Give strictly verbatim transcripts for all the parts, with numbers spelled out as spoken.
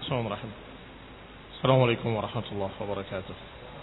Bismillahirrahmanirrahim. Assalamualaikum warahmatullahi wabarakatuh.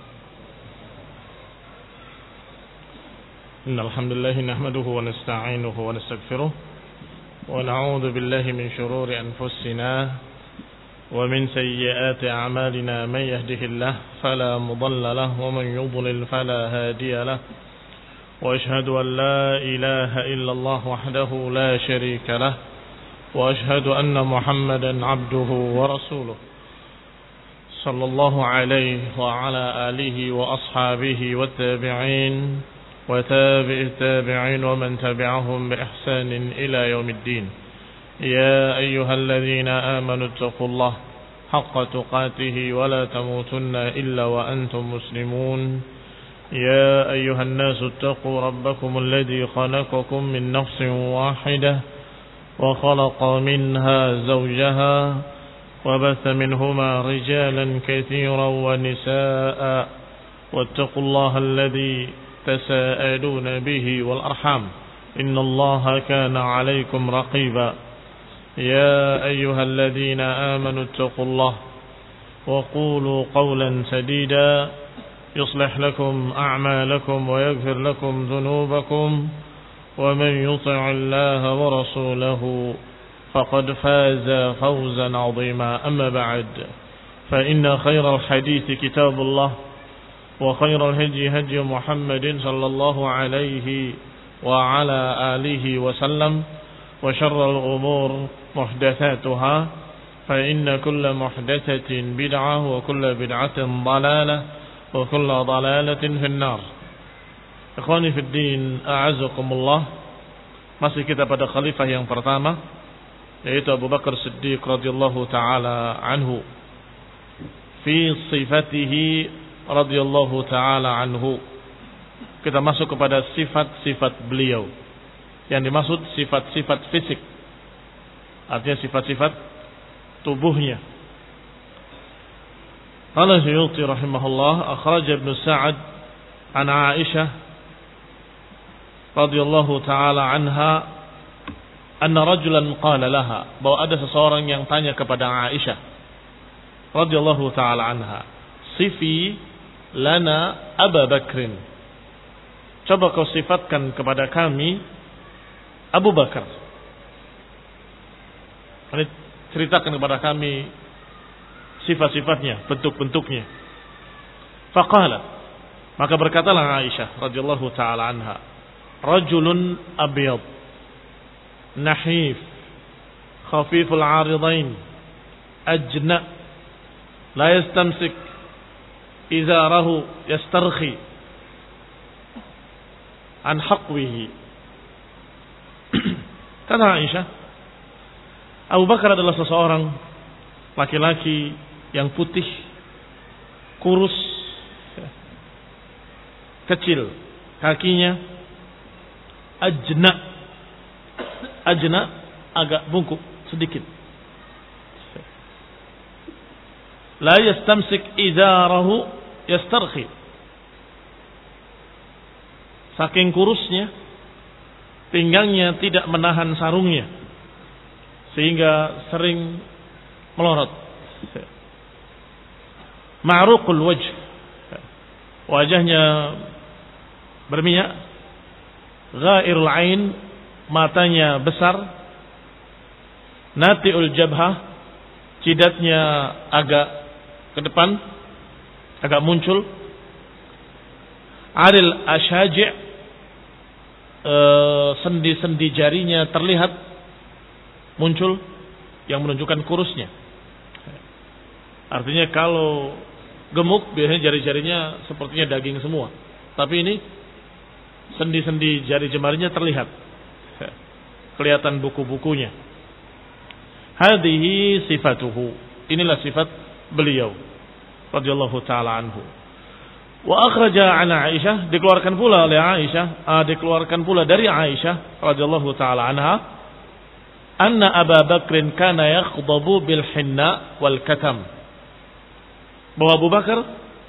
Innal hamdalillah nahmaduhu wa nasta'inuhu wa nastaghfiruh wa na'udzu billahi min shururi anfusina wa min sayyiati a'malina man yahdihillahu fala mudilla lahu wa man yudlil fala hadiya lahu wa ashhadu an la ilaha illallah wahdahu la sharika lahu wa ashhadu anna Muhammadan 'abduhu wa rasuluh sallallahu alaihi wa ala alihi wa ashabihi wa tabi'in wa tabi'it tabi'in wa man tabi'ahum bi ihsanin ila yaumiddin. Ya ayyuhalladzina amanu taqullaha haqqa tuqatih wa la tamutunna illa wa antum muslimun. Ya ayyuhan nasu taqu rabbakum alladzi khalaqakum min nafsin wahidah وخلق منها زوجها وبث منهما رجالا كثيرا ونساء واتقوا الله الذي تساءلون به والأرحام إن الله كان عليكم رقيبا. يا أيها الذين آمنوا اتقوا الله وقولوا قولا سديدا يصلح لكم أعمالكم ويغفر لكم ذنوبكم ومن يطع الله ورسوله فقد فاز فوزا عظيما. أما بعد فإن خير الحديث كتاب الله وخير الهدي هدي محمد صلى الله عليه وعلى آله وسلم وشر الأمور محدثاتها فإن كل محدثة بدعة وكل بدعة ضلالة وكل ضلالة في النار. Ikhwani fid din, a'azzakumullah. Masih kita pada khalifah yang pertama, yaitu Abu Bakar Siddiq radhiyallahu taala anhu. Fi sifatihi radhiyallahu taala anhu. Kita masuk kepada sifat-sifat beliau. Yang dimaksud sifat-sifat fisik. Artinya sifat-sifat tubuhnya. Qala Suyuti rahimahullah, akhraj Ibnu Sa'ad an Aisyah radhiyallahu taala anha anna rajulan qala laha, bahwa ada seseorang yang tanya kepada Aisyah radhiyallahu taala anha, sifi lana Abu Bakrin, coba kau sifatkan kepada kami Abu Bakar, ini ceritakan kepada kami sifat-sifatnya, bentuk-bentuknya. Faqala, maka berkatalah Aisyah radhiyallahu taala anha, rajulun abyad nahif khafiful aridain ajna la yastamsik izarahu yastarkhi an haqwihi. Kata Aisyah, Abu Bakar adalah seseorang laki-laki yang putih, kurus, kecil kakinya, ajna, ajna agak bungkuk sedikit. La yastamsik idarahu yastarkhi. Saking kurusnya, pinggangnya tidak menahan sarungnya, sehingga sering melorot. Ma'ruqul wajh, wajahnya berminyak. Ghairul ain, matanya besar. Nati'ul jabhah, jidatnya agak ke depan, agak muncul. Aril ashaji', e, sendi-sendi jarinya terlihat muncul, yang menunjukkan kurusnya. Artinya kalau gemuk biasanya jari-jarinya sepertinya daging semua, tapi ini sendi-sendi jari jemarinya terlihat, kelihatan buku-bukunya. Hadhihi sifatuhu, inilah sifat beliau radhiyallahu taala anhu. Wa akhraja an Aisyah, dikeluarkan pula oleh Aisyah, ah, dikeluarkan pula dari Aisyah radhiyallahu taala anha, anna Abu Bakrin kana yakhdabu bil hinna wal katam, bahwa Abu Bakar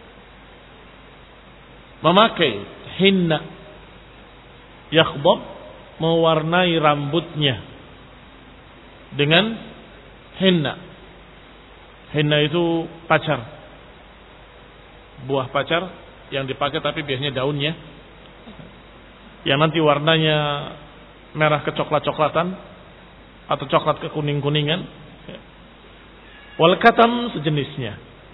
memakai hinna, yakhdab, mewarnai rambutnya dengan henna. Henna itu pacar, buah pacar yang dipakai tapi biasanya daunnya, yang nanti warnanya merah kecoklat-coklatan atau coklat kekuning-kuningan. Wal katam sejenisnya.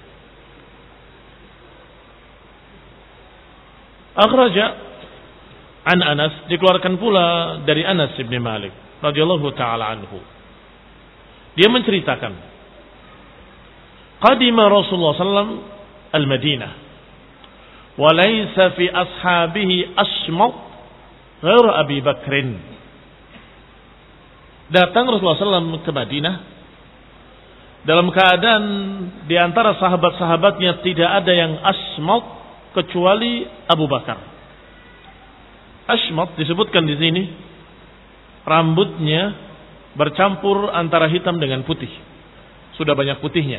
Akhraja an Anas, dikeluarkan pula dari Anas bin Malik radhiyallahu taala anhu. Dia menceritakan, qadima Rasulullah sallallahu alaihi wasallam al-Madinah wa laysa fi ashabihi asmat ghair Abi Bakrin. Datang Rasulullah sallallahu alaihi wasallam ke Madinah dalam keadaan di antara sahabat-sahabatnya tidak ada yang asmat kecuali Abu Bakar. Asmat disebutkan di sini rambutnya bercampur antara hitam dengan putih. Sudah banyak putihnya.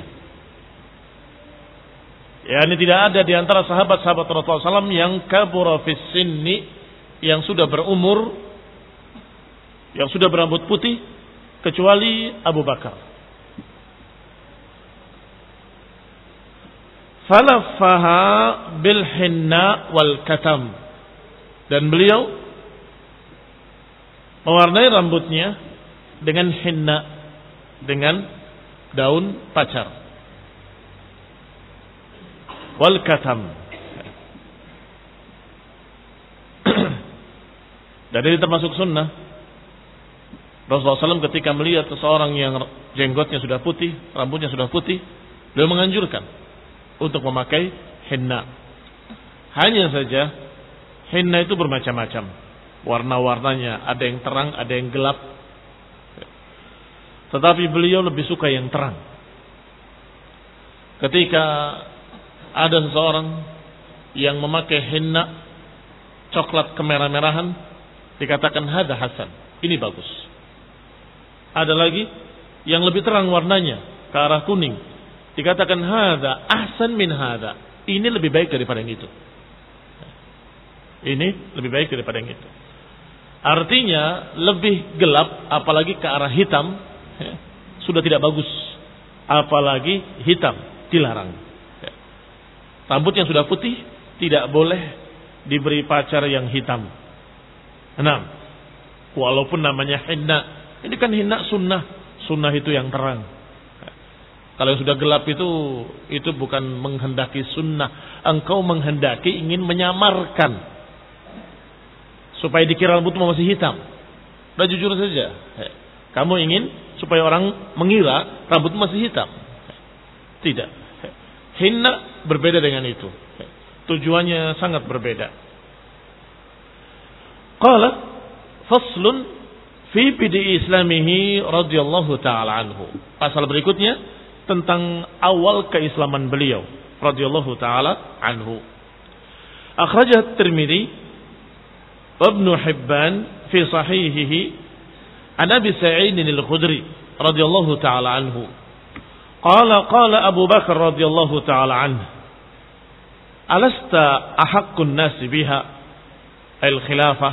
Ya, ini tidak ada di antara sahabat-sahabat Rasulullah sallallahu alaihi wasallam yang kabura fis sinni, yang sudah berumur, yang sudah berambut putih kecuali Abu Bakar. Falafaha bil hinna wal katam, dan beliau mewarnai rambutnya dengan hinna, dengan daun pacar, wal katam. Dan ini termasuk sunnah. Rasulullah sallallahu alaihi wasallam ketika melihat seseorang yang jenggotnya sudah putih, rambutnya sudah putih, beliau menganjurkan untuk memakai henna. Hanya saja henna itu bermacam-macam warna-warnanya, ada yang terang, ada yang gelap. Tetapi beliau lebih suka yang terang. Ketika ada seseorang yang memakai henna coklat kemerah-merahan, dikatakan hada hasan, ini bagus. Ada lagi yang lebih terang warnanya ke arah kuning, dikatakan hada ahsan min hada, ini lebih baik daripada yang itu. Ini lebih baik daripada yang itu. Artinya lebih gelap apalagi ke arah hitam ya, sudah tidak bagus. Apalagi hitam dilarang. Ya. Rambut yang sudah putih tidak boleh diberi pacar yang hitam. Enam. Walaupun namanya hinna, ini kan hinna sunnah. Sunnah itu yang terang. Kalau yang sudah gelap itu, itu bukan menghendaki sunnah. Engkau menghendaki ingin menyamarkan, supaya dikira rambutmu masih hitam. Udah jujur saja. Kamu ingin supaya orang mengira rambutmu masih hitam. Tidak. Hinna berbeda dengan itu. Tujuannya sangat berbeda. Qala faslun fi bidi islamihi radhiyallahu ta'ala anhu. Pasal berikutnya tentang awal keislaman beliau radhiyallahu taala anhu. Akhrajah Tirmidzi wa Ibnu Hibban fi sahihihi an Abi Sa'id al-Khudri radhiyallahu taala anhu. Qala qala Abu Bakar radhiyallahu taala anhu, alasta ahaqqun nas biha al-khilafah,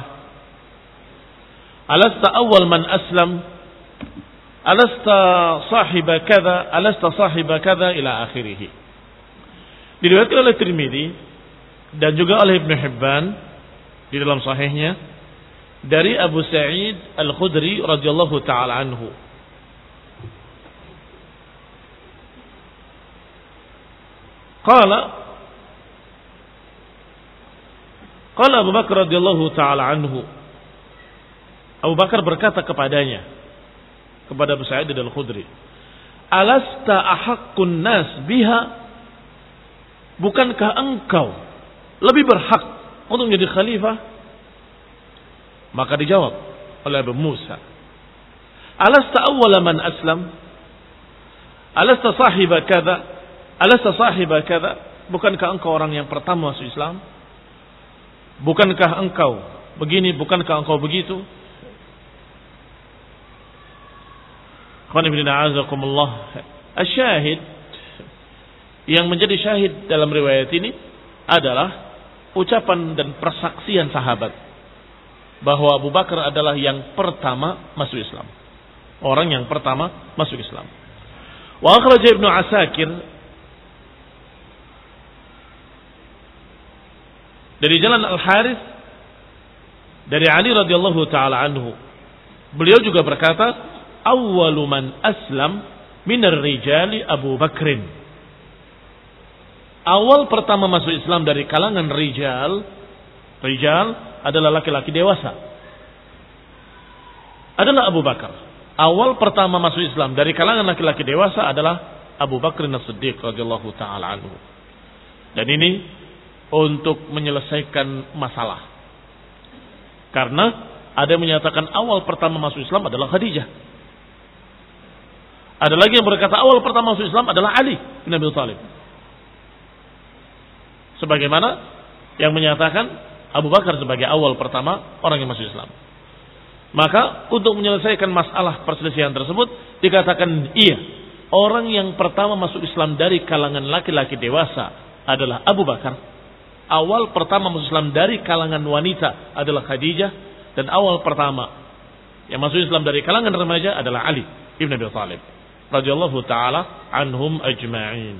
alasta awwal man aslam, alasta sahiba kada, alasta sahiba kada ila akhirih. Diriwayatkan oleh Tirmidzi dan juga oleh Ibnu Hibban di dalam sahihnya dari Abu Sa'id Al-Khudri radhiyallahu taala anhu. Qala Qala Abu Bakar radhiyallahu taala anhu. Abu Bakar berkata kepadanya, kepada Abu Sa'id Al-Khudri, alasta ahaqqun nas biha, bukankah engkau lebih berhak untuk menjadi khalifah? Maka dijawab oleh Abu Musa, alasta awwala man aslam, alasta sahiba kada, alasta sahiba kada, bukankah engkau orang yang pertama masuk Islam? Bukankah engkau begini, bukankah engkau begitu? Asyahid, yang menjadi syahid dalam riwayat ini adalah ucapan dan persaksian sahabat bahwa Abu Bakar adalah yang pertama masuk Islam, orang yang pertama masuk Islam. Wa akhraja Ibnu Asakir dari jalan Al-Harits dari Ali radhiyallahu taala anhu. Beliau juga berkata, awwalu man aslam minar rijali Abu Bakrin. Awal pertama masuk Islam dari kalangan rijal, rijal adalah laki-laki dewasa, adalah Abu Bakar. Awal pertama masuk Islam dari kalangan laki-laki dewasa adalah Abu Bakr As-Siddiq radhiyallahu taala anhu. Dan ini untuk menyelesaikan masalah. Karena ada yang menyatakan awal pertama masuk Islam adalah Khadijah. Ada lagi yang berkata awal pertama masuk Islam adalah Ali bin Abi Thalib. Sebagaimana yang menyatakan Abu Bakar sebagai awal pertama orang yang masuk Islam. Maka untuk menyelesaikan masalah perselisihan tersebut dikatakan iya, orang yang pertama masuk Islam dari kalangan laki-laki dewasa adalah Abu Bakar. Awal pertama masuk Islam dari kalangan wanita adalah Khadijah, dan awal pertama yang masuk Islam dari kalangan remaja adalah Ali ibn Abi Thalib radhiyallahu taala anhum ajma'in.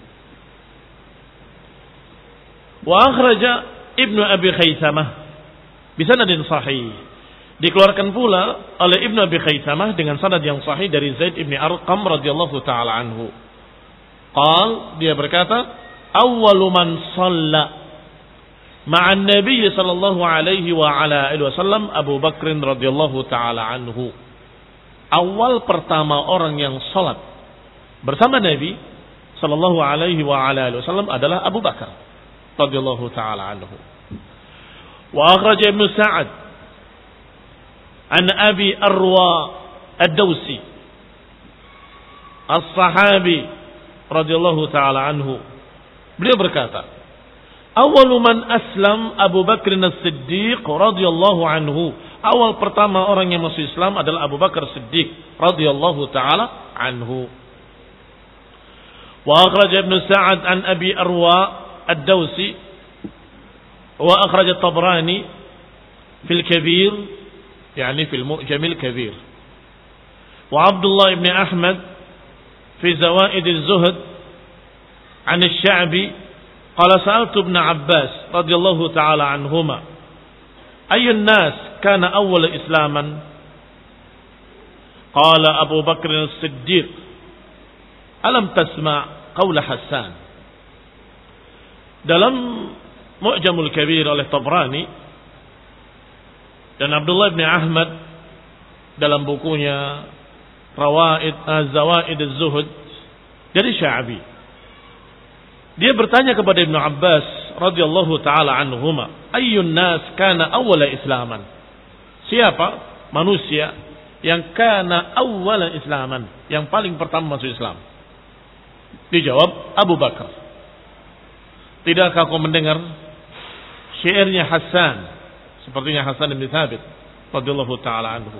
Wa akhraja Ibnu Abi Khaisamah bi sanadin sahih. Dikeluarkan pula oleh Ibnu Abi Khaisamah dengan sanad yang sahih dari Zaid ibn Arqam radhiyallahu taala anhu. Qal, dia berkata, awwalu man shalla ma'an Nabi sallallahu alaihi wa ala alihi wasallam Abu Bakr radhiyallahu taala anhu. Awal pertama orang yang salat bersama Nabi sallallahu alaihi wa ala alihi wasallam adalah Abu Bakar radhiyallahu taala anhu. Wa akhraja Ibnu Sa'ad an Abi Arwa Ad-Dawsi as-sahabi radhiyallahu taala anhu. Beliau berkata, awalu man aslam Abu Bakr As-Siddiq radhiyallahu anhu. Awal pertama orang yang masuk Islam adalah Abu Bakar Siddiq radhiyallahu taala anhu. Wa akhraj Ibnu Sa'ad an Abi Arwa Ad-Dawsi wa akhraj At-Tabrani fil Kabir, yani fil Mu'jam al-Kabir. Wa Abdullah ibn Ahmad fi Zawaid az-Zuhd an Asy-Sya'bi qala sa'altu Ibn Abbas radhiyallahu ta'ala anhuma ayyun nas kana awwal islaman qala Abu Bakr As-Siddiq alam tasma' qaula Hassan. Dalam Mu'jamul Kabir oleh Tabrani dan Abdullah bin Ahmad dalam bukunya Rawaid Az-Zawaid Az-Zuhd dari Sya'bi, dia bertanya kepada Ibnu Abbas radhiyallahu taala anhuma, ayyun nas kana awwala islaman? Siapa manusia yang kana awwala islaman, yang paling pertama masuk Islam? Dijawab Abu Bakar. Tidakkah kau mendengar syairnya Hassan, sepertinya Hassan bin Thabit radhiyallahu taala anhu?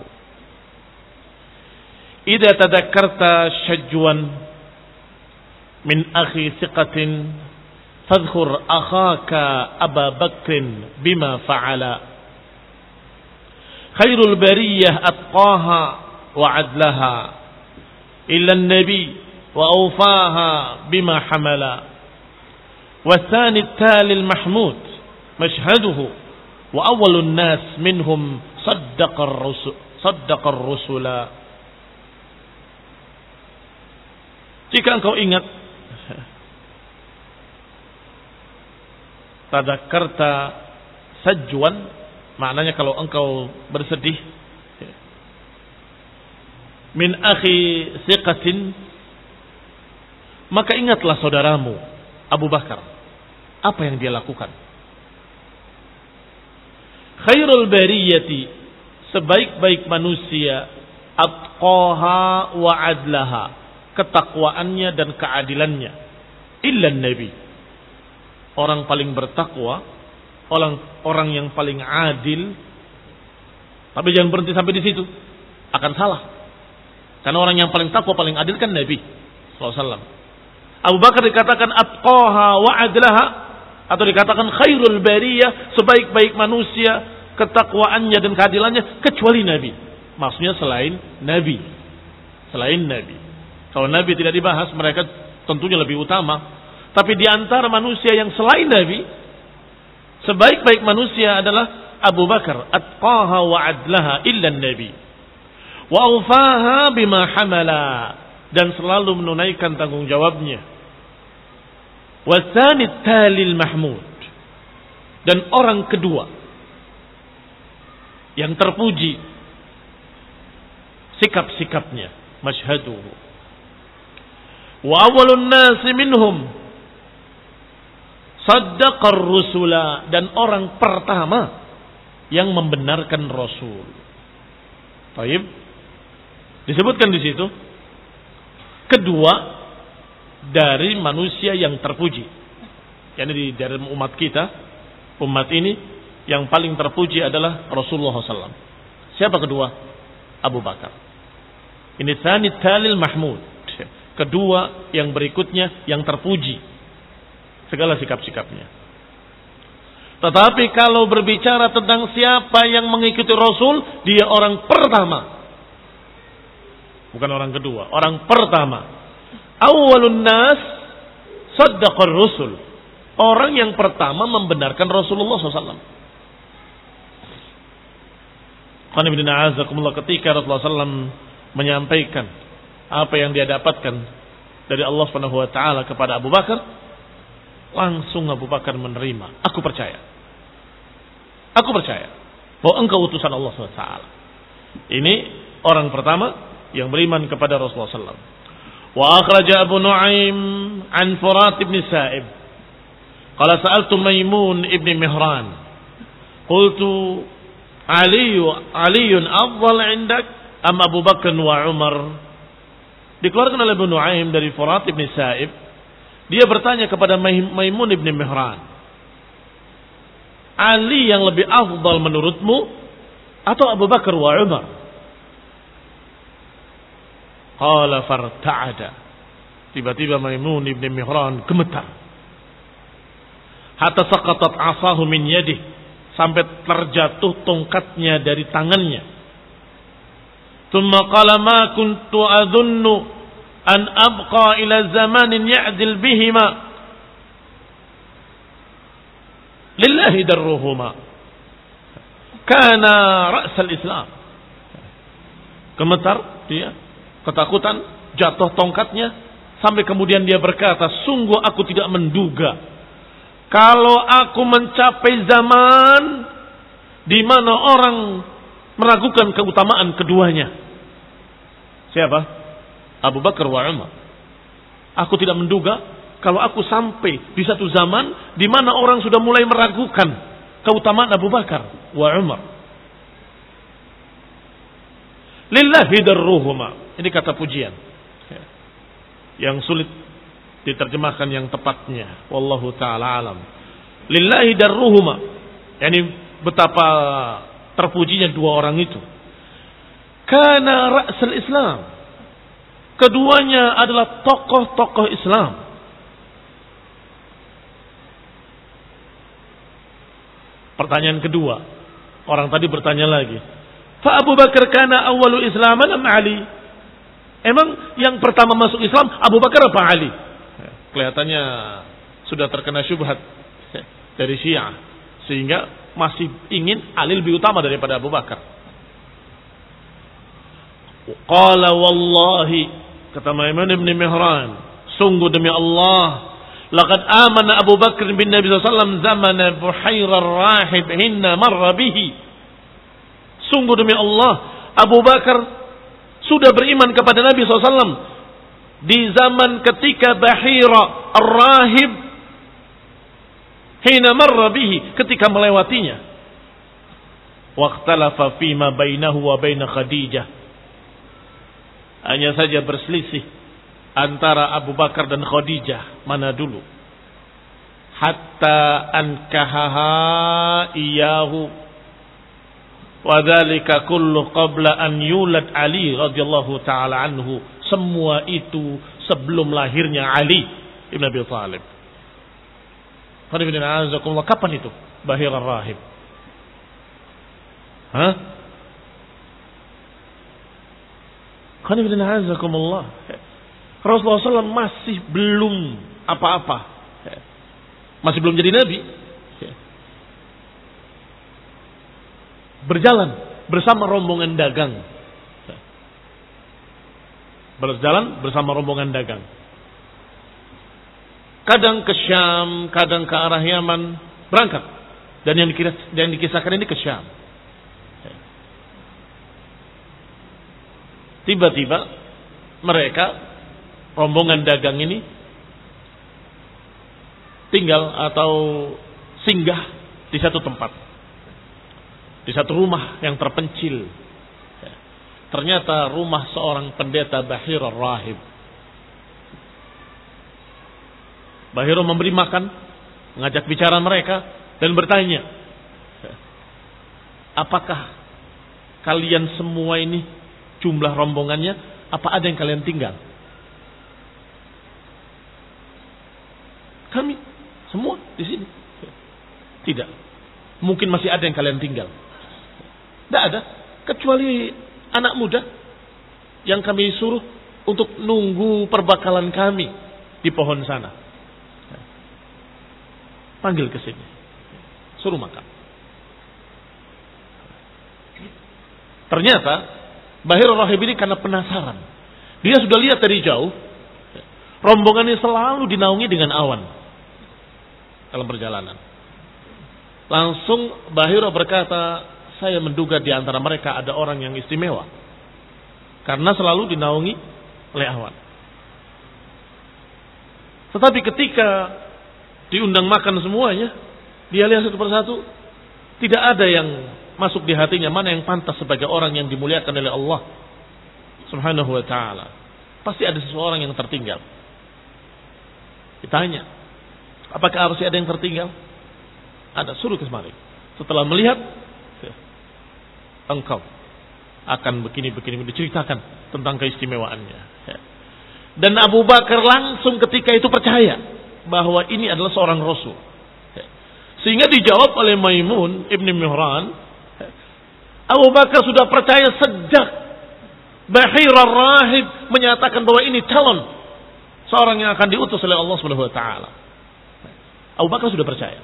Idza tadakkarta syajwan min akhi thiqatin fadhkur akhaka Aba Bakrin bima fa'ala khairul bariyah atqaha wa adlaha illa an-nabi wa awfaha bima hamala wa thani at-tali al-mahmud mashhaduhu wa awwalun nas minhum saddaqa ar-rusul saddaqa ar-rusula. Jika engkau ingat tadakkarta sajwan, maknanya kalau engkau bersedih, min akhi thiqatin, maka ingatlah saudaramu Abu Bakar, apa yang dia lakukan. Khairul bariyati, sebaik-baik manusia, atqaha wa adlaha, ketakwaannya dan keadilannya, illa nabi, orang paling bertakwa, orang orang yang paling adil. Tapi jangan berhenti sampai di situ, akan salah. Karena orang yang paling takwa, paling adil kan Nabi sallallahu alaihi wasallam. Abu Bakar dikatakan atqaha wa adlaha, atau dikatakan khairul bariyah, sebaik-baik manusia, ketakwaannya dan keadilannya, kecuali Nabi. Maksudnya selain Nabi, selain Nabi. Kalau Nabi tidak dibahas, mereka tentunya lebih utama. Tapi di antara manusia yang selain Nabi, sebaik-baik manusia adalah Abu Bakar, atqaha wa adlaha illa Nabi. Wa awfaha bima hamala, dan selalu menunaikan tanggung jawabnya. Wa tsani talil mahmud, dan orang kedua yang terpuji sikap-sikapnya, masyhaduhu. Wa awwalun nasi minhum saddaqar rusula, dan orang pertama yang membenarkan Rasul. Baik. Disebutkan di situ kedua dari manusia yang terpuji. Yani di dalam umat kita, umat ini yang paling terpuji adalah Rasulullah shallallahu alaihi wasallam. Siapa kedua? Abu Bakar. Ini tsani talil mahmud. Kedua yang berikutnya yang terpuji segala sikap-sikapnya. Tetapi kalau berbicara tentang siapa yang mengikuti Rasul, dia orang pertama. Bukan orang kedua, orang pertama. Awwalun nas saddaqar rusul. Orang yang pertama membenarkan Rasulullah shallallahu alaihi wasallam. Ketika Rasulullah shallallahu alaihi wasallam menyampaikan apa yang dia dapatkan dari Allah Subhanahu wa taala kepada Abu Bakar, langsung Abu Bakar menerima. Aku percaya. Aku percaya bahwa engkau utusan Allah Subhanahu wa taala. Ini orang pertama yang beriman kepada Rasulullah shallallahu alaihi wasallam. Wa akhraja Abu Nu'aim an Furat ibn Sa'ib. Qala sa'altu Maimun ibn Mihran. Qultu Ali Aliun afdal 'indak am Abu Bakar wa Umar? Dikeluarkan oleh Abu Nu'aim dari Furat ibn Sa'ib. Dia bertanya kepada Maimun ibn Mihran, Ali yang lebih afdal menurutmu atau Abu Bakar wa Umar? Qala farta'ada. Tiba-tiba Maimun ibn Mihran gemetar. Hatta saqatat 'asahu min yadihi, sampai terjatuh tongkatnya dari tangannya. Tsumma qala ma kuntu adhunnu an abqa ila zamanin ya'dil bihima lillahi darruhuma kana ra'sal Islam. Gemetar dia, ketakutan, jatuh tongkatnya, sampai kemudian dia berkata, sungguh aku tidak menduga kalau aku mencapai zaman di mana orang meragukan keutamaan keduanya. Siapa? Abu Bakar wa Umar. Aku tidak menduga kalau aku sampai di satu zaman di mana orang sudah mulai meragukan keutamaan Abu Bakar wa Umar. Lillahi darruhuma. Ini kata pujian yang sulit diterjemahkan yang tepatnya. Wallahu ta'ala alam. Lillahi darruhuma. Yani betapa terpujinya dua orang itu. Kana ra'sul Islam. Keduanya adalah tokoh-tokoh Islam. Pertanyaan kedua. Orang tadi bertanya lagi. Fa Abu Bakar kana awwalu Islaman am Ali? Emang yang pertama masuk Islam Abu Bakar apa Ali? Kelihatannya sudah terkena syubhat dari Syiah, sehingga masih ingin Ali lebih utama daripada Abu Bakar. Qala wallahi, kata Maimun ibn Mihran, sungguh demi Allah, laqad amana Abu Bakar bin Nabi sallallahu alaihi wasallam zamana Buhairah rahib hinna marra bihi. Sungguh demi Allah, Abu Bakar sudah beriman kepada Nabi sallallahu alaihi wasallam di zaman ketika Bahira ar-rahib hina marra bihi, ketika melewatinya. Waqtalafa fima bainahu wa bain Khadijah. Hanya saja berselisih antara Abu Bakar dan Khadijah, mana dulu. Hatta ankahaha iyahu wa dzalika kullu qabla an yulad Ali radhiyallahu taala anhu. Semua itu sebelum lahirnya Ali ibn Abi Thalib. Kapan itu Bahir ar-Rahib? Hah? Rasulullah shallallahu alaihi wasallam masih belum apa-apa. Masih belum jadi nabi. Berjalan bersama rombongan dagang. Berjalan bersama rombongan dagang. Kadang ke Syam, kadang ke arah Yaman, berangkat. Dan yang, dikira, yang dikisahkan ini ke Syam. Tiba-tiba mereka, rombongan dagang ini, tinggal atau singgah di satu tempat. Di satu rumah yang terpencil. Ternyata rumah seorang pendeta Bahir Ar-Rahib. Bahir memberi makan, mengajak bicara mereka, dan bertanya, apakah kalian semua ini jumlah rombongannya, apa ada yang kalian tinggal? Kami semua di sini. Tidak. Mungkin masih ada yang kalian tinggal. Tidak ada, kecuali anak muda yang kami suruh untuk nunggu perbakalan kami di pohon sana. Panggil ke sini, suruh makan. Ternyata Bahir Rahib ini karena penasaran, dia sudah lihat dari jauh rombongan ini selalu dinaungi dengan awan dalam perjalanan. Langsung Bahir berkata, saya menduga di antara mereka ada orang yang istimewa karena selalu dinaungi oleh awan. Tetapi ketika diundang makan semuanya, dia lihat satu persatu, tidak ada yang masuk di hatinya mana yang pantas sebagai orang yang dimuliakan oleh Allah Subhanahu wa ta'ala. Pasti ada seseorang yang tertinggal. Ditanya, apakah harus ada yang tertinggal? Ada, suruh ke semari. Setelah melihat, engkau akan begini-begini, diceritakan tentang keistimewaannya. Dan Abu Bakar langsung ketika itu percaya bahwa ini adalah seorang Rasul. Sehingga dijawab oleh Maimun Ibn Mihran, Abu Bakar sudah percaya sejak Bahir Ar-Rahib menyatakan bahwa ini calon seorang yang akan diutus oleh Allah Subhanahu wa taala. Abu Bakar sudah percaya.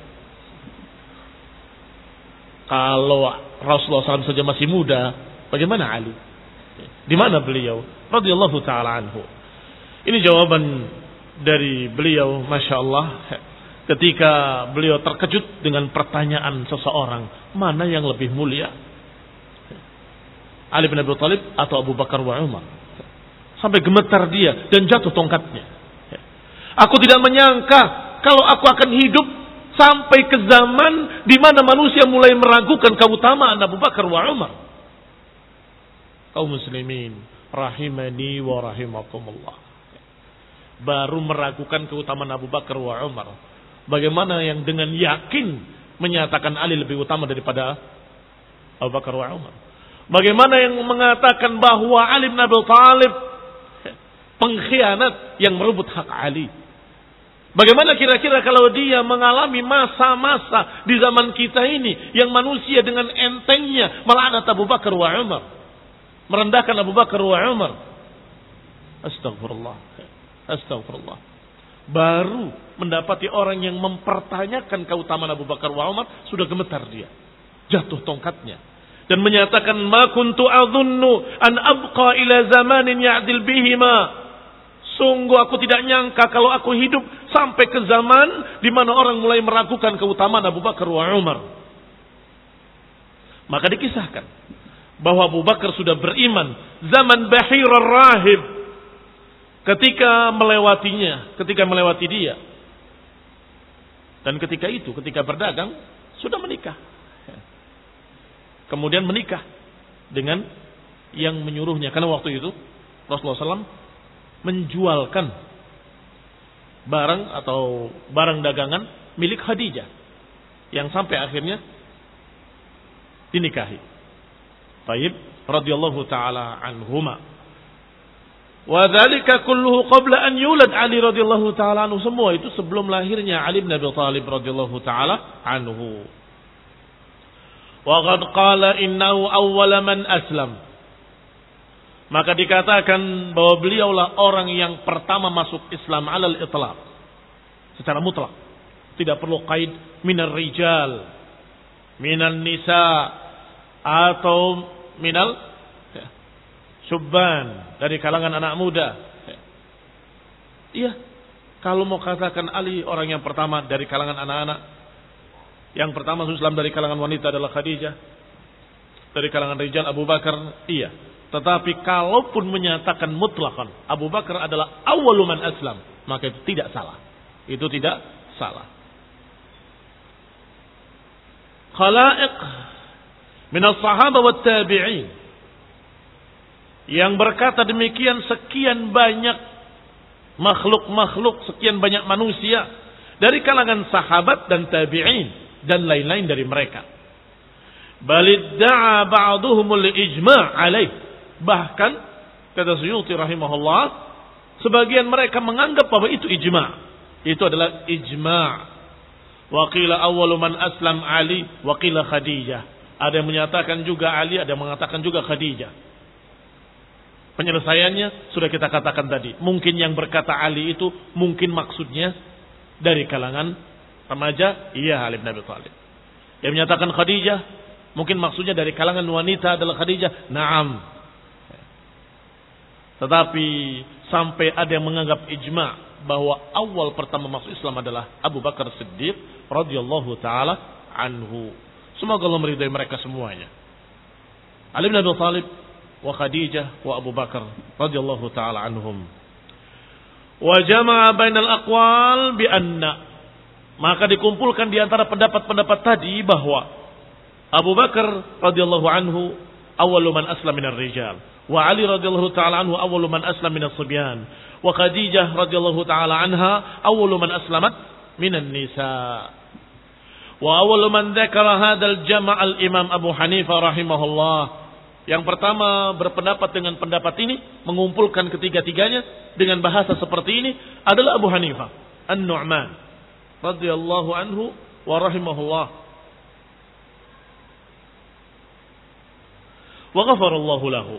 Kalau Rasulullah shallallahu alaihi wasallam saja masih muda, bagaimana Ali? Di mana beliau? Radhiyallahu taala anhu. Ini jawaban dari beliau, Masya Allah, ketika beliau terkejut dengan pertanyaan seseorang, mana yang lebih mulia, Ali bin Abi Thalib atau Abu Bakar wa Umar? Sampai gemetar dia dan jatuh tongkatnya. Aku tidak menyangka kalau aku akan hidup sampai ke zaman di mana manusia mulai meragukan keutamaan Abu Bakar wa Umar. Kaum muslimin rahimani wa rahimakumullah. Baru meragukan keutamaan Abu Bakar wa Umar. Bagaimana yang dengan yakin menyatakan Ali lebih utama daripada Abu Bakar wa Umar? Bagaimana yang mengatakan bahwa Ali bin Abi Thalib pengkhianat yang merebut hak Ali? Bagaimana kira-kira kalau dia mengalami masa-masa di zaman kita ini yang manusia dengan entengnya melaknat Abu Bakar wa Umar, merendahkan Abu Bakar wa Umar? Astagfirullah. Astagfirullah. Baru mendapati orang yang mempertanyakan keutamaan Abu Bakar wa Umar, sudah gemetar dia. Jatuh tongkatnya. Dan menyatakan, ma kuntu adhunnu an abqa ila zamanin ya'dil bihima. Sungguh aku tidak nyangka kalau aku hidup sampai ke zaman di mana orang mulai meragukan keutamaan Abu Bakar wa Umar. Maka dikisahkan bahwa Abu Bakar sudah beriman zaman Bahir Ar-Rahib. Ketika melewatinya, ketika melewati dia. Dan ketika itu, ketika berdagang, sudah menikah. Kemudian menikah dengan yang menyuruhnya. Karena waktu itu, Rasulullah shallallahu alaihi wasallam menjualkan barang atau barang dagangan milik Khadijah. Yang sampai akhirnya dinikahi. Taib radhiyallahu ta'ala anhuma. Wa dzalika kulluhu qabla an yulad Ali radhiyallahu taala anhu. Semua itu sebelum lahirnya Ali bin Abi Thalib radhiyallahu taala anhu. Wa qad qala innahu awwala man aslam. maka dikatakan bahwa beliaulah orang yang pertama masuk Islam alal itlaq, secara mutlak, tidak perlu qaid minar rijal, minan nisa, atau minal syubban, dari kalangan anak muda. Iya, kalau mau katakan Ali orang yang pertama dari kalangan anak-anak, yang pertama masuk Islam dari kalangan wanita adalah Khadijah, dari kalangan rijal Abu Bakar, iya. Tetapi kalaupun menyatakan mutlakan Abu Bakar adalah awwalu man aslam, maka itu tidak salah. Itu tidak salah. Khalaiq min as-sahabah wat tabi'in yang berkata demikian, sekian banyak makhluk-makhluk, sekian banyak manusia dari kalangan sahabat dan tabi'in dan lain-lain dari mereka. Balidda'a ba'duhumul ijma' alaih. Bahkan kata Suyuti rahimahullah, sebagian mereka menganggap bahwa itu ijma'. Itu adalah ijma'. Wa qila awwalu man aslam Ali wa qila Khadijah. Ada yang menyatakan juga Ali, ada yang mengatakan juga Khadijah. Penyelesaiannya sudah kita katakan tadi. Mungkin yang berkata Ali itu mungkin maksudnya dari kalangan remaja, iya Ali bin Abi Thalib. Yang menyatakan Khadijah mungkin maksudnya dari kalangan wanita adalah Khadijah. Naam. Tetapi sampai ada yang menganggap ijma' bahwa awal pertama masuk Islam adalah Abu Bakar Siddiq radhiyallahu taala anhu. Semoga Allah meridai mereka semuanya. Ali bin Abi Thalib wa Khadijah wa Abu Bakar radhiyallahu taala anhum. Wa jama'a bainal aqwal bi anna, maka dikumpulkan di antara pendapat-pendapat tadi bahwa Abu Bakar radhiyallahu anhu awwalu man aslama minar rijal, wa Ali radhiyallahu taala anhu awwalu man aslama minas subyan, wa Khadijah radhiyallahu taala anha awwalu man aslamat minan nisa. Wa awwalu man dzakara hadzal jama' al-Imam Abu Hanifah rahimahullah. Yang pertama berpendapat dengan pendapat ini, mengumpulkan ketiga-tiganya dengan bahasa seperti ini adalah Abu Hanifah An-Nu'man radhiyallahu anhu wa rahimahullah. Wa ghafarallahu lahu.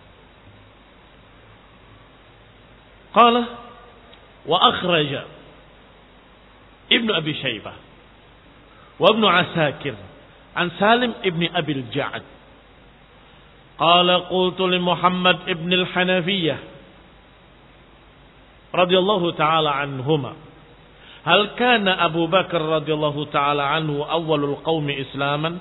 Qala wa akhraja Ibnu Abi Syaibah wa Ibnu Asakir an Salim ibn Abi al-Ja'd qala qultu li Muhammad ibn al-Hanafiyyah radhiyallahu ta'ala anhuma hal kana Abu Bakar radhiyallahu ta'ala anhu awwalul qaumi islaman.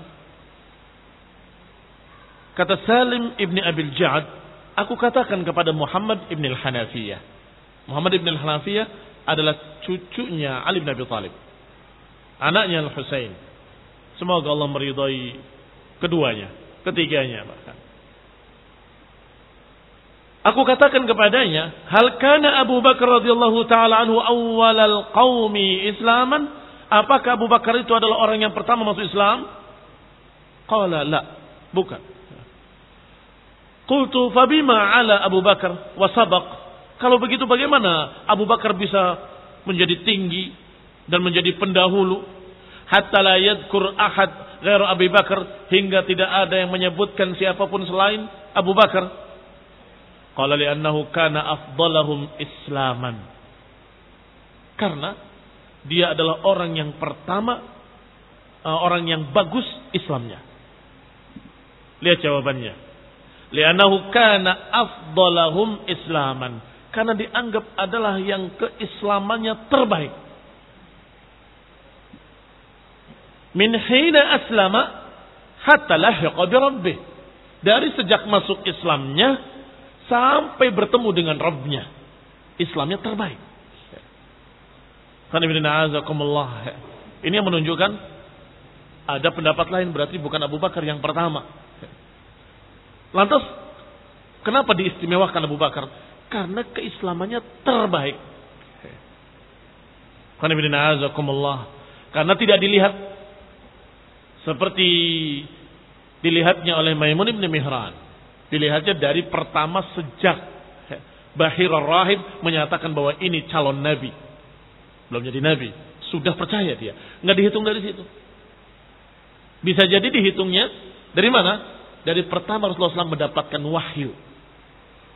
Kata Salim ibn Abi al-Ja'd, aku katakan kepada Muhammad ibn al-Hanafiyyah. Muhammad ibn al-Hanafiyyah adalah cucunya Ali bin Abi Thalib, anaknya Al-Husain. Semoga Allah meridai keduanya, ketiganya bahkan. Aku katakan kepadanya, hal kana Abu Bakar radhiyallahu taala anhu awwalal qaumi islaman? Apakah Abu Bakar itu adalah orang yang pertama masuk Islam? Qala la, bukan. Qultu fabima ala Abu Bakar wa sabaq? Kalau begitu bagaimana Abu Bakar bisa menjadi tinggi dan menjadi pendahulu hatta la yadhkur ahad ghairu Abi Bakar, hingga tidak ada yang menyebutkan siapapun selain Abu Bakar? Qala li'annahu kana afdalahum islaman. Karena dia adalah orang yang pertama, orang yang bagus Islamnya. Lihat jawabannya. Li'annahu kana afdalahum islaman. Karena dianggap adalah yang keislamannya terbaik. Min hina aslama hatta lahiqa bi rabbih. Dari sejak masuk Islamnya sampai bertemu dengan Rabbnya, Islamnya terbaik. Ini yang menunjukkan ada pendapat lain, berarti bukan Abu Bakar yang pertama. Lantas kenapa diistimewakan Abu Bakar? Karena keislamannya terbaik. Karena tidak dilihat seperti dilihatnya oleh Maimun bin Mihran. Dilihatnya dari pertama sejak Bahir ar-Rahib menyatakan bahwa ini calon nabi. Belum jadi nabi, sudah percaya dia. Nggak dihitung dari situ. Bisa jadi dihitungnya dari mana? Dari pertama Rasulullah shallallahu alaihi wasallam mendapatkan wahyu.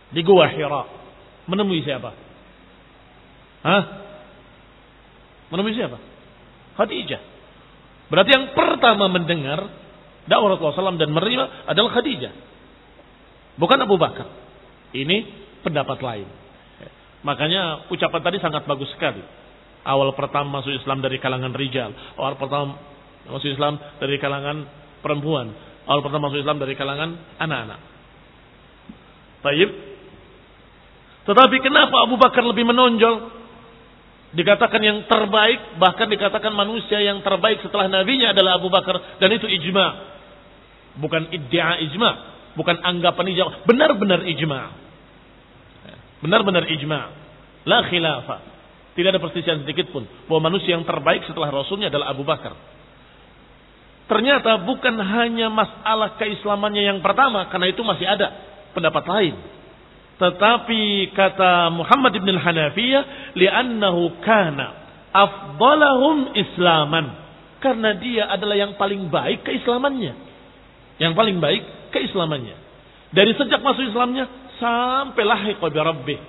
di Gua Hira. Menemui siapa? Hah? Menemui siapa? Khadijah. Berarti yang pertama mendengar dakwah Rasulullah shallallahu alaihi wasallam dan menerima adalah Khadijah. Bukan Abu Bakar. Ini pendapat lain. Makanya ucapan tadi sangat bagus sekali. Awal pertama masuk Islam dari kalangan rijal. Awal pertama masuk Islam dari kalangan perempuan. Awal pertama masuk Islam dari kalangan anak-anak. Baik. Tetapi kenapa Abu Bakar lebih menonjol? Dikatakan yang terbaik, bahkan dikatakan manusia yang terbaik setelah nabinya adalah Abu Bakar. Dan itu ijma. Bukan iddia ijma. Bukan anggapan ijma. Benar-benar ijma. Benar-benar ijma. La khilafah. Tidak ada perselisihan sedikit pun bahwa manusia yang terbaik setelah Rasulnya adalah Abu Bakar. Ternyata bukan hanya masalah keislamannya yang pertama, karena itu masih ada pendapat lain. Tetapi kata Muhammad ibn al-Hanafiyah, li'annahu kana afdalahum islaman. Karena dia adalah yang paling baik keislamannya. Yang paling baik keislamannya. Dari sejak masuk Islamnya sampai lahiqa bi rabbih.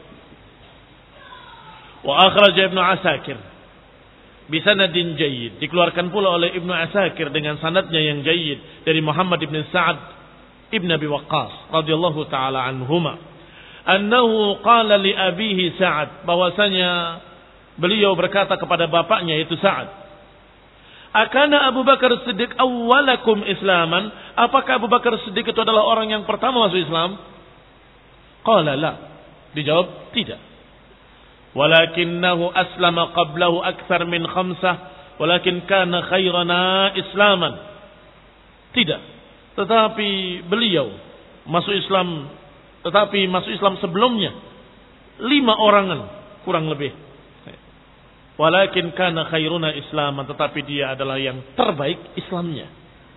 Wa akhraja Ibnu Asakir bi sanadin jayyid. Dikeluarkan pula oleh Ibnu Asakir dengan sanadnya yang jayyid dari Muhammad ibn Sa'ad ibn Abi Waqqas radhiyallahu taala anhuma. Annahu qala li abihi Sa'ad, bahwasanya beliau berkata kepada bapaknya yaitu Sa'ad, akana Abu Bakar Siddiq awwalakum islaman? Apakah Abu Bakar Siddiq itu adalah orang yang pertama masuk Islam? Qala la. Dijawab tidak. Walakinnahu aslama qablahu akthar min khamsah, walakin kana khairana islaman. Tidak. Tetapi beliau masuk Islam, tetapi masuk Islam sebelumnya lima orangan kurang lebih. Walakin kana khairuna islaman, tetapi dia adalah yang terbaik Islamnya.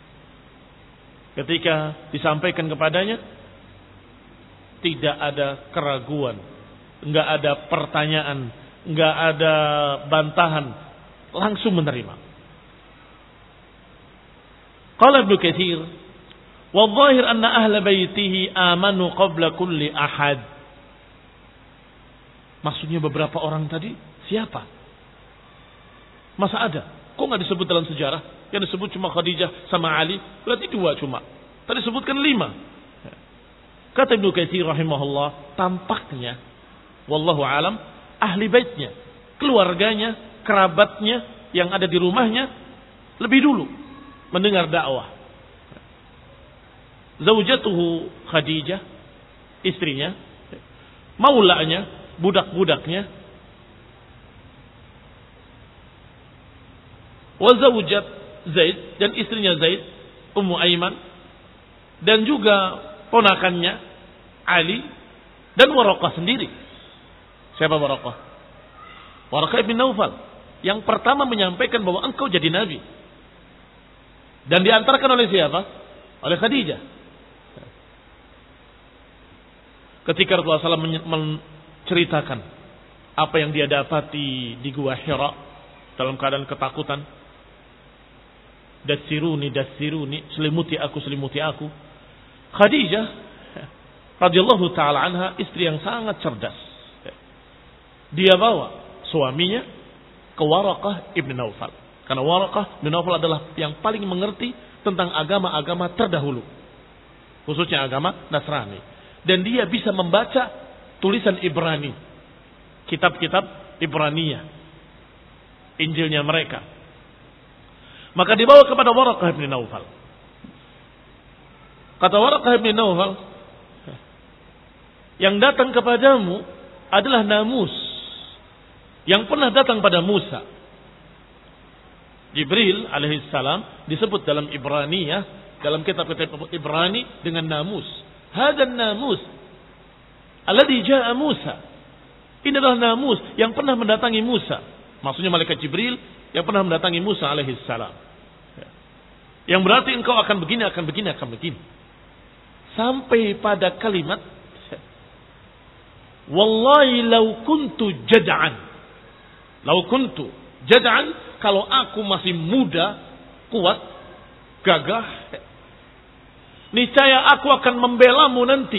Ketika disampaikan kepadanya, tidak ada keraguan, enggak ada pertanyaan, enggak ada bantahan, langsung menerima. Qala Ibnu Katsir, wa dhahir anna ahla baitihi amanu qabla kulli ahad. Maksudnya beberapa orang tadi siapa? Masa ada? Kok nggak disebut dalam sejarah? Yang disebut cuma Khadijah sama Ali, berarti dua cuma. Tadi disebutkan lima. Kata Ibnu Katsir rahimahullah, tampaknya wallahu alam ahli baitnya, keluarganya, kerabatnya yang ada di rumahnya lebih dulu mendengar dakwah. Zaujatuhu Khadijah, istrinya, maulanya, budak-budaknya, wa zaujat Zaid, dan istrinya Zaid, Ummu Aiman, dan juga ponakannya Ali, dan Waraqah sendiri. Siapa Waraqah? Waraqah ibn Naufal, yang pertama menyampaikan bahwa engkau jadi nabi. Dan diantarkan oleh siapa? Oleh Khadijah. Ketika Rasulullah shallallahu alaihi wasallam menceritakan apa yang dia dapati di Gua Hira dalam keadaan ketakutan, dasiruni dasiruni, selimuti aku selimuti aku, Khadijah radhiyallahu taala anha, istri yang sangat cerdas, dia bawa suaminya ke Waraqah ibn Naufal, karena Waraqah ibn Naufal adalah yang paling mengerti tentang agama-agama terdahulu, khususnya agama Nasrani. Dan dia bisa membaca tulisan Ibrani, kitab-kitab Ibraniyah, Injilnya mereka. Maka dibawa kepada Waraqah bin Naufal. Kata Waraqah bin Naufal, yang datang kepadamu adalah Namus, yang pernah datang pada Musa. Jibril alaihissalam disebut dalam Ibraniyah, dalam kitab-kitab Ibrani dengan Namus. Hadan Namus alladhi jaa Musa. Ini adalah Namus yang pernah mendatangi Musa. Maksudnya malaikat Jibril yang pernah mendatangi Musa alaihissalam. Yang berarti engkau akan begini, akan begini, akan begini. Sampai pada kalimat, wallahi law kuntu jad'an. Law kuntu jad'an, kalau aku masih muda, kuat, gagah, niscaya aku akan membelamu nanti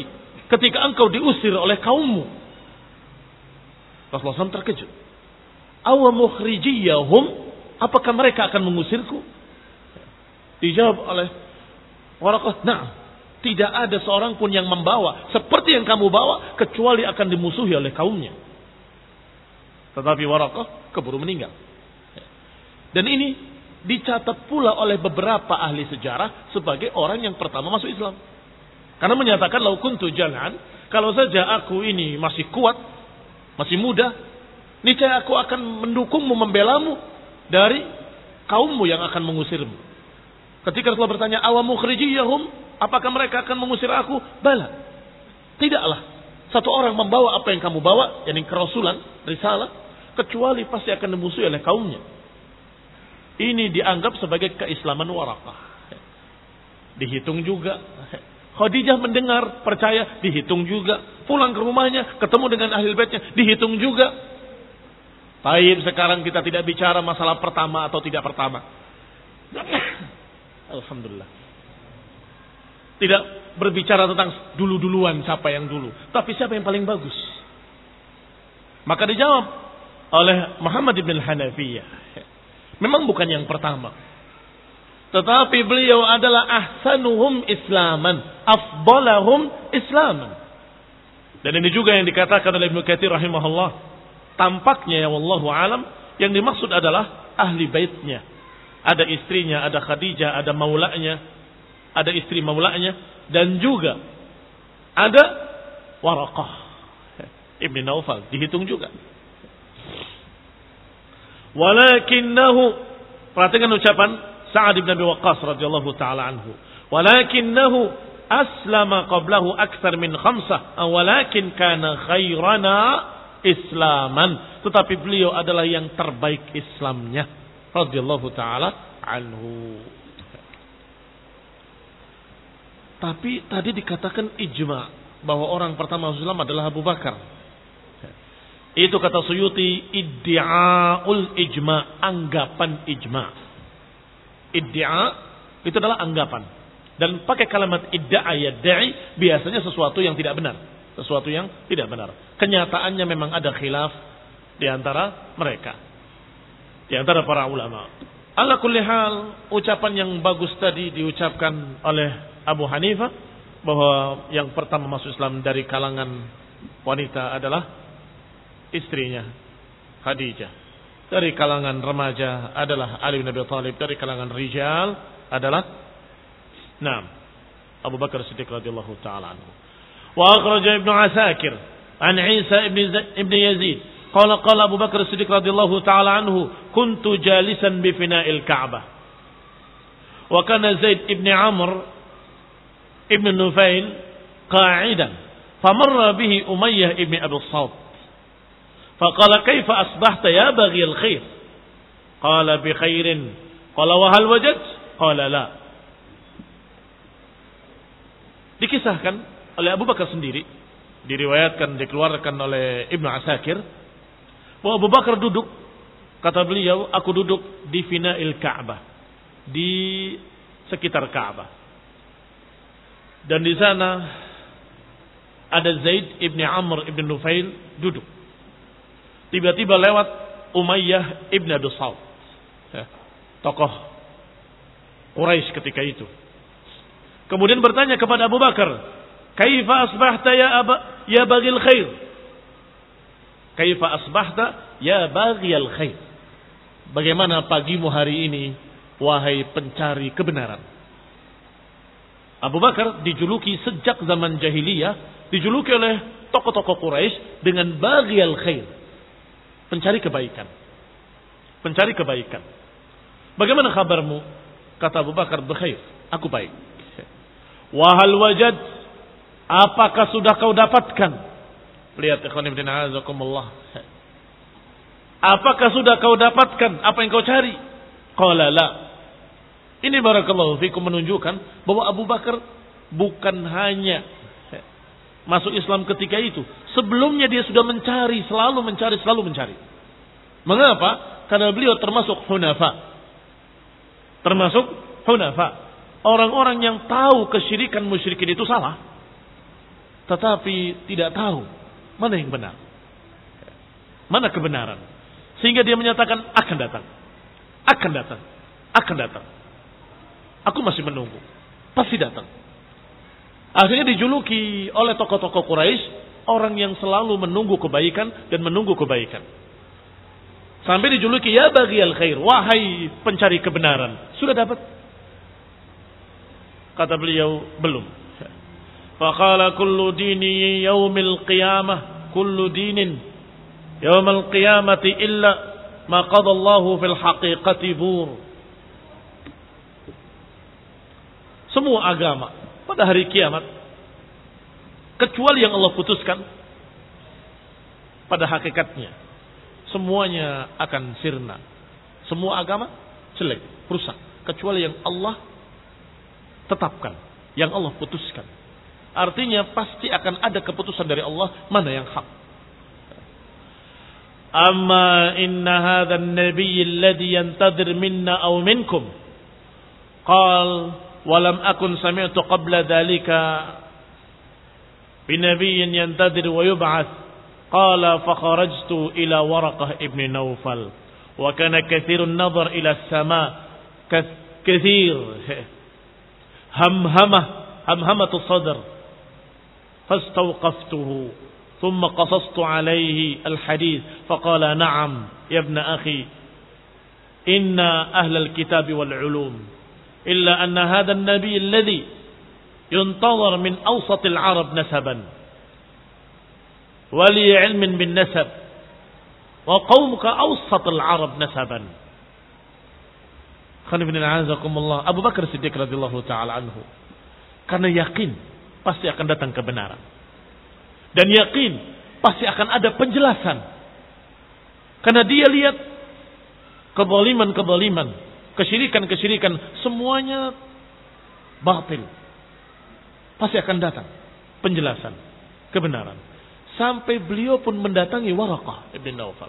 ketika engkau diusir oleh kaummu. Rasulullah shallallahu alaihi wasallam terkejut. Awa mukhrijiyahum, apakah mereka akan mengusirku? Dijawab oleh Waraqah, "Na'am." Tidak ada seorang pun yang membawa seperti yang kamu bawa kecuali akan dimusuhi oleh kaumnya. Tetapi Waraqah keburu meninggal. Dan ini dicatat pula oleh beberapa ahli sejarah sebagai orang yang pertama masuk Islam. Karena menyatakan, "Lau kuntu jalan," kalau saja aku ini masih kuat, masih muda, niscaya aku akan mendukungmu, membelamu dari kaummu yang akan mengusirmu. Ketika Rasulullah bertanya, "Awa mukhrijiyahum," apakah mereka akan mengusir aku? Bala. Tidaklah satu orang membawa apa yang kamu bawa, yakni kerasulan, risalah, kecuali pasti akan dimusuhi oleh kaumnya. Ini dianggap sebagai keislaman Waraqah. Dihitung juga. Khadijah mendengar, percaya, dihitung juga. Pulang ke rumahnya, ketemu dengan ahli baitnya, dihitung juga. Baik, sekarang kita tidak bicara masalah pertama atau tidak pertama. Alhamdulillah. Tidak berbicara tentang dulu-duluan siapa yang dulu, tapi siapa yang paling bagus. Maka dijawab oleh Muhammad ibn Hanafiyah, memang bukan yang pertama, tetapi beliau adalah ahsanuhum islaman, afdalahum islaman. Dan ini juga yang dikatakan oleh Ibnu Katsir rahimahullah. Tampaknya ya wallahu alam yang dimaksud adalah ahli baitnya. Ada istrinya, ada Khadijah, ada maulanya, ada istri maulanya, dan juga ada Waraqah Ibn Naufal, dihitung juga. Walakinnahu, perhatikan ucapan Sa'ad ibn Abi Waqqas radhiyallahu taala anhu. Walakinnahu aslama qablahu akthar min khamsah, walakin kana khairana islaman. Tetapi beliau adalah yang terbaik Islamnya radhiyallahu taala anhu. Tapi tadi dikatakan ijma bahwa orang pertama Islam adalah Abu Bakar. Itu kata Suyuti, iddi'aul ijma, anggapan ijma. Iddia itu adalah anggapan. Dan pakai kalimat idda'a yadda'i biasanya sesuatu yang tidak benar, sesuatu yang tidak benar. Kenyataannya memang ada khilaf di antara mereka, di antara para ulama. Ala kulli hal, ucapan yang bagus tadi diucapkan oleh Abu Hanifah bahwa yang pertama masuk Islam dari kalangan wanita adalah istrinya Khadijah. Dari kalangan remaja adalah Ali bin Abi Thalib. Dari kalangan rijal adalah Naam Abu Bakar Siddiq radhiyallahu taala anhu. Wa akhraja Ibnu Asakir an Isa ibn ibn Yazid qala qala Abu Bakar Siddiq radhiyallahu taala anhu kuntu jalisan bi fina'il Ka'bah wa kana Zaid ibn Amr ibn Nufail qa'idan famarra bihi Umayyah ibn Abi Salt faqala kaifa asbahta ya baghi al-khair qala bi khairin qala wa hal wajad qala la. Dikisahkan oleh Abu Bakar sendiri, diriwayatkan, dikeluarkan oleh Ibnu Asakir, bahwa Abu Bakar duduk, kata beliau, aku duduk di fina'il Ka'bah, di sekitar Ka'bah. Dan di sana ada Zaid ibn Amr ibn Nufail duduk. Tiba-tiba lewat Umayyah ibn Abi Salt, tokoh Quraisy ketika itu. Kemudian bertanya kepada Abu Bakar, "Kaifa asbahta ya aba ya baghil khair?" Kaifa asbahta ya baghil khair? Bagaimana pagimu hari ini wahai pencari kebenaran? Abu Bakar dijuluki sejak zaman jahiliyah, dijuluki oleh tokoh-tokoh Quraisy dengan baghil khair, pencari kebaikan. Pencari kebaikan. Bagaimana kabarmu? Kata Abu Bakar, "Bekhair, aku baik." Wahal wajad, apakah sudah kau dapatkan? Lihat ikhwan ibn a'azakumullah. Apakah sudah kau dapatkan apa yang kau cari? Qala la. Ini barakallahu fikum menunjukkan bahwa Abu Bakar bukan hanya masuk Islam ketika itu. Sebelumnya dia sudah mencari, selalu mencari, selalu mencari. Mengapa? Karena beliau termasuk hunafa. Termasuk hunafa. Orang-orang yang tahu kesyirikan musyrikin itu salah. tetapi tidak tahu mana yang benar, mana kebenaran, sehingga dia menyatakan akan datang, akan datang, akan datang. Aku masih menunggu, pasti datang. Akhirnya dijuluki oleh tokoh-tokoh Quraisy orang yang selalu menunggu kebaikan dan menunggu kebaikan. Sampai dijuluki ya baghiyal khair, wahai pencari kebenaran. Sudah dapat? Kata beliau, belum. Faqala kullu dini yaumil qiyamah, kullu dinin yaumil qiyamati illa ma qadallahu fil haqiqati bur. Semua agama pada hari kiamat, kecuali yang Allah putuskan, pada hakikatnya semuanya akan sirna. Semua agama jelek, rusak, kecuali yang Allah tetapkan, yang Allah putuskan. Artinya pasti akan ada keputusan dari Allah mana yang hak. Amma inna hadha an-nabiy alladhi yantadir minna aw minkum qal walam akun sami'tu qabla dhalika binabiyyin yantadir wa yub'ath qala fa kharajtu ila Waraqah ibn Nawfal wa kana kathirun nadhar ila as-sama' kathir hamhamah hamhamatu sadr fastawqaftuhu thumma qasastu alayhi al-hadith faqala na'am ya ibn akhi inna ahla al-kitab wal 'ulum إلا أن هذا النبي الذي ينتظر من أوسط العرب نسبا ولي علم بالنسب وقومك أوسط العرب نسبا. Abu Bakar Siddiq radhiyallahu taala anhu karena yakin pasti akan datang kebenaran dan yakin pasti akan ada penjelasan karena dia lihat kezaliman-kezaliman, kesyirikan-kesyirikan, semuanya batil. Pasti akan datang penjelasan, kebenaran. Sampai beliau pun mendatangi Waraqah ibn Nawfal.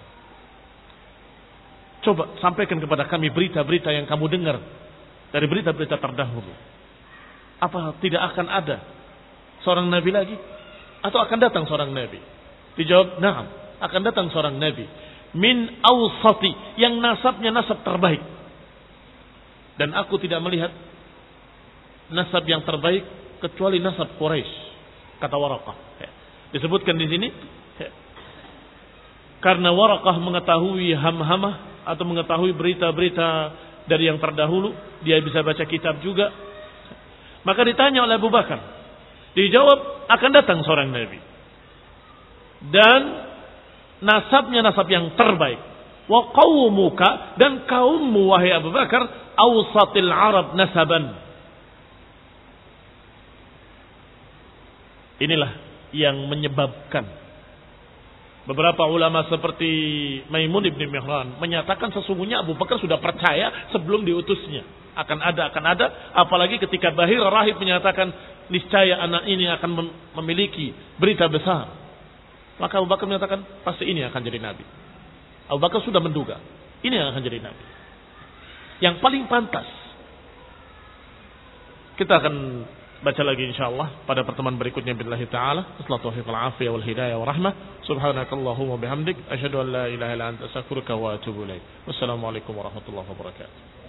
Coba sampaikan kepada kami berita-berita yang kamu dengar dari berita-berita terdahulu. Apa tidak akan ada seorang nabi lagi? Atau akan datang seorang nabi? Dijawab, "Na'am, akan datang seorang nabi min awsati, yang nasabnya nasab terbaik. Dan aku tidak melihat nasab yang terbaik kecuali nasab Quraisy," kata Waraqah. Disebutkan di sini karena Waraqah mengetahui hamhamah atau mengetahui berita-berita dari yang terdahulu, dia bisa baca kitab juga. Maka ditanya oleh Abu Bakar, dijawab akan datang seorang nabi dan nasabnya nasab yang terbaik. Wa qaumuka, dan kaummu wahai Abu Bakar, awsatil Arab nasaban. Inilah yang menyebabkan beberapa ulama seperti Maimun ibn Mihran menyatakan sesungguhnya Abu Bakar sudah percaya sebelum diutusnya. Akan ada, akan ada. Apalagi ketika Bahir Rahib menyatakan niscaya anak ini akan memiliki berita besar. Maka Abu Bakar menyatakan pasti ini akan jadi nabi. Abu Bakar sudah menduga ini yang akan jadi nabi. Yang paling pantas, kita akan baca lagi insyaallah pada pertemuan berikutnya billahi taala. Wassalatu wal afiyah wal hidayah wa rahmah. Subhanakallahumma bihamdik asyhadu an la ilaha illa anta astaghfiruka wa atubu ilaik. Wassalamualaikum warahmatullahi wabarakatuh.